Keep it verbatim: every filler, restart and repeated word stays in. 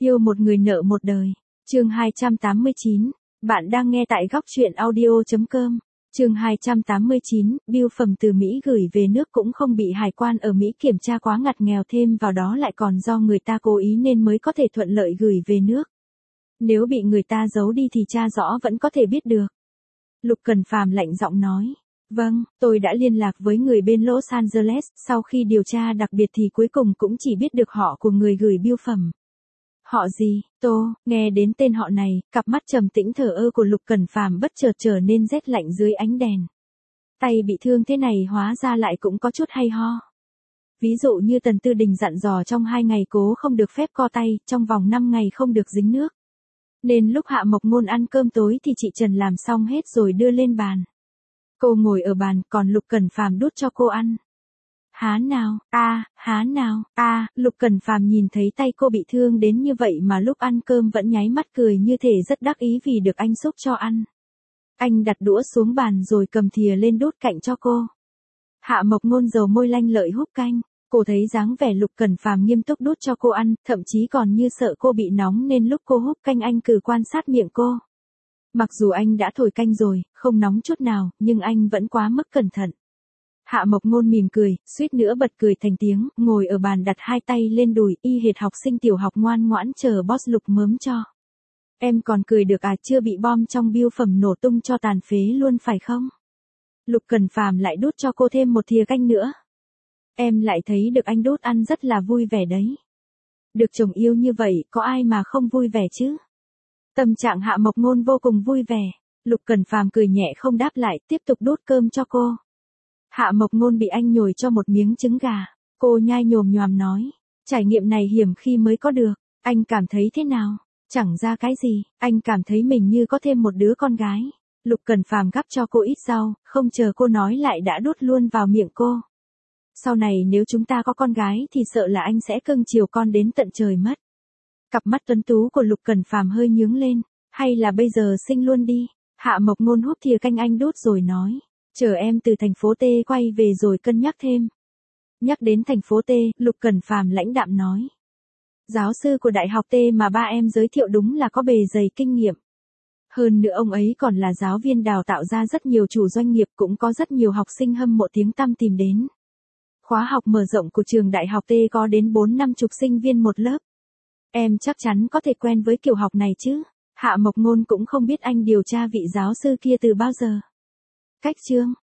Yêu một người nợ một đời. Chương hai trăm tám mươi chín. Bạn đang nghe tại góc truyện audio chấm com. Chương hai trăm tám mươi chín, bưu phẩm từ Mỹ gửi về nước cũng không bị hải quan ở Mỹ kiểm tra quá ngặt nghèo, thêm vào đó lại còn do người ta cố ý nên mới có thể thuận lợi gửi về nước. Nếu bị người ta giấu đi thì tra rõ vẫn có thể biết được. Lục Cần Phàm lạnh giọng nói. Vâng, tôi đã liên lạc với người bên Los Angeles, sau khi điều tra đặc biệt thì cuối cùng cũng chỉ biết được họ của người gửi bưu phẩm. Họ gì? Tô, nghe đến tên họ này, cặp mắt trầm tĩnh thờ ơ của Lục Cần Phàm bất chợt trở nên rét lạnh dưới ánh đèn. Tay bị thương thế này hóa ra lại cũng có chút hay ho. Ví dụ như Tần Tư Đình dặn dò trong hai ngày cố không được phép co tay, trong vòng năm ngày không được dính nước. Nên lúc Hạ Mộc Ngôn ăn cơm tối thì chị Trần làm xong hết rồi đưa lên bàn. Cô ngồi ở bàn, còn Lục Cần Phàm đút cho cô ăn. Há nào, a, à, há nào, a, à, Lục Cần Phàm nhìn thấy tay cô bị thương đến như vậy mà lúc ăn cơm vẫn nháy mắt cười như thể rất đắc ý vì được anh xúc cho ăn. Anh đặt đũa xuống bàn rồi cầm thìa lên đút cạnh cho cô. Hạ Mộc Ngôn dầu môi lanh lợi húp canh, cô thấy dáng vẻ Lục Cần Phàm nghiêm túc đút cho cô ăn, thậm chí còn như sợ cô bị nóng nên lúc cô húp canh anh cứ quan sát miệng cô. Mặc dù anh đã thổi canh rồi, không nóng chút nào, nhưng anh vẫn quá mức cẩn thận. Hạ Mộc Ngôn mỉm cười, suýt nữa bật cười thành tiếng, ngồi ở bàn đặt hai tay lên đùi, y hệt học sinh tiểu học ngoan ngoãn chờ boss Lục mớm cho. Em còn cười được à, chưa bị bom trong bưu phẩm nổ tung cho tàn phế luôn phải không? Lục Cần Phàm lại đút cho cô thêm một thìa canh nữa. Em lại thấy được anh đút ăn rất là vui vẻ đấy. Được chồng yêu như vậy, có ai mà không vui vẻ chứ? Tâm trạng Hạ Mộc Ngôn vô cùng vui vẻ. Lục Cần Phàm cười nhẹ không đáp lại, tiếp tục đút cơm cho cô. Hạ Mộc Ngôn bị anh nhồi cho một miếng trứng gà. Cô nhai nhồm nhoàm nói. Trải nghiệm này hiểm khi mới có được. Anh cảm thấy thế nào? Chẳng ra cái gì, anh cảm thấy mình như có thêm một đứa con gái. Lục Cần Phàm gắp cho cô ít rau, không chờ cô nói lại đã đút luôn vào miệng cô. Sau này nếu chúng ta có con gái thì sợ là anh sẽ cưng chiều con đến tận trời mất. Cặp mắt tuấn tú của Lục Cần Phàm hơi nhướng lên. Hay là bây giờ sinh luôn đi. Hạ Mộc Ngôn húp thìa canh anh đút rồi nói. Chờ em từ thành phố T quay về rồi cân nhắc thêm. Nhắc đến thành phố T, Lục Cần Phàm lãnh đạm nói. Giáo sư của đại học T mà ba em giới thiệu đúng là có bề dày kinh nghiệm. Hơn nữa ông ấy còn là giáo viên đào tạo ra rất nhiều chủ doanh nghiệp, cũng có rất nhiều học sinh hâm mộ tiếng tăm tìm đến. Khóa học mở rộng của trường đại học T có đến bốn năm chục sinh viên một lớp. Em chắc chắn có thể quen với kiểu học này chứ. Hạ Mộc Ngôn cũng không biết anh điều tra vị giáo sư kia từ bao giờ. Cách chương,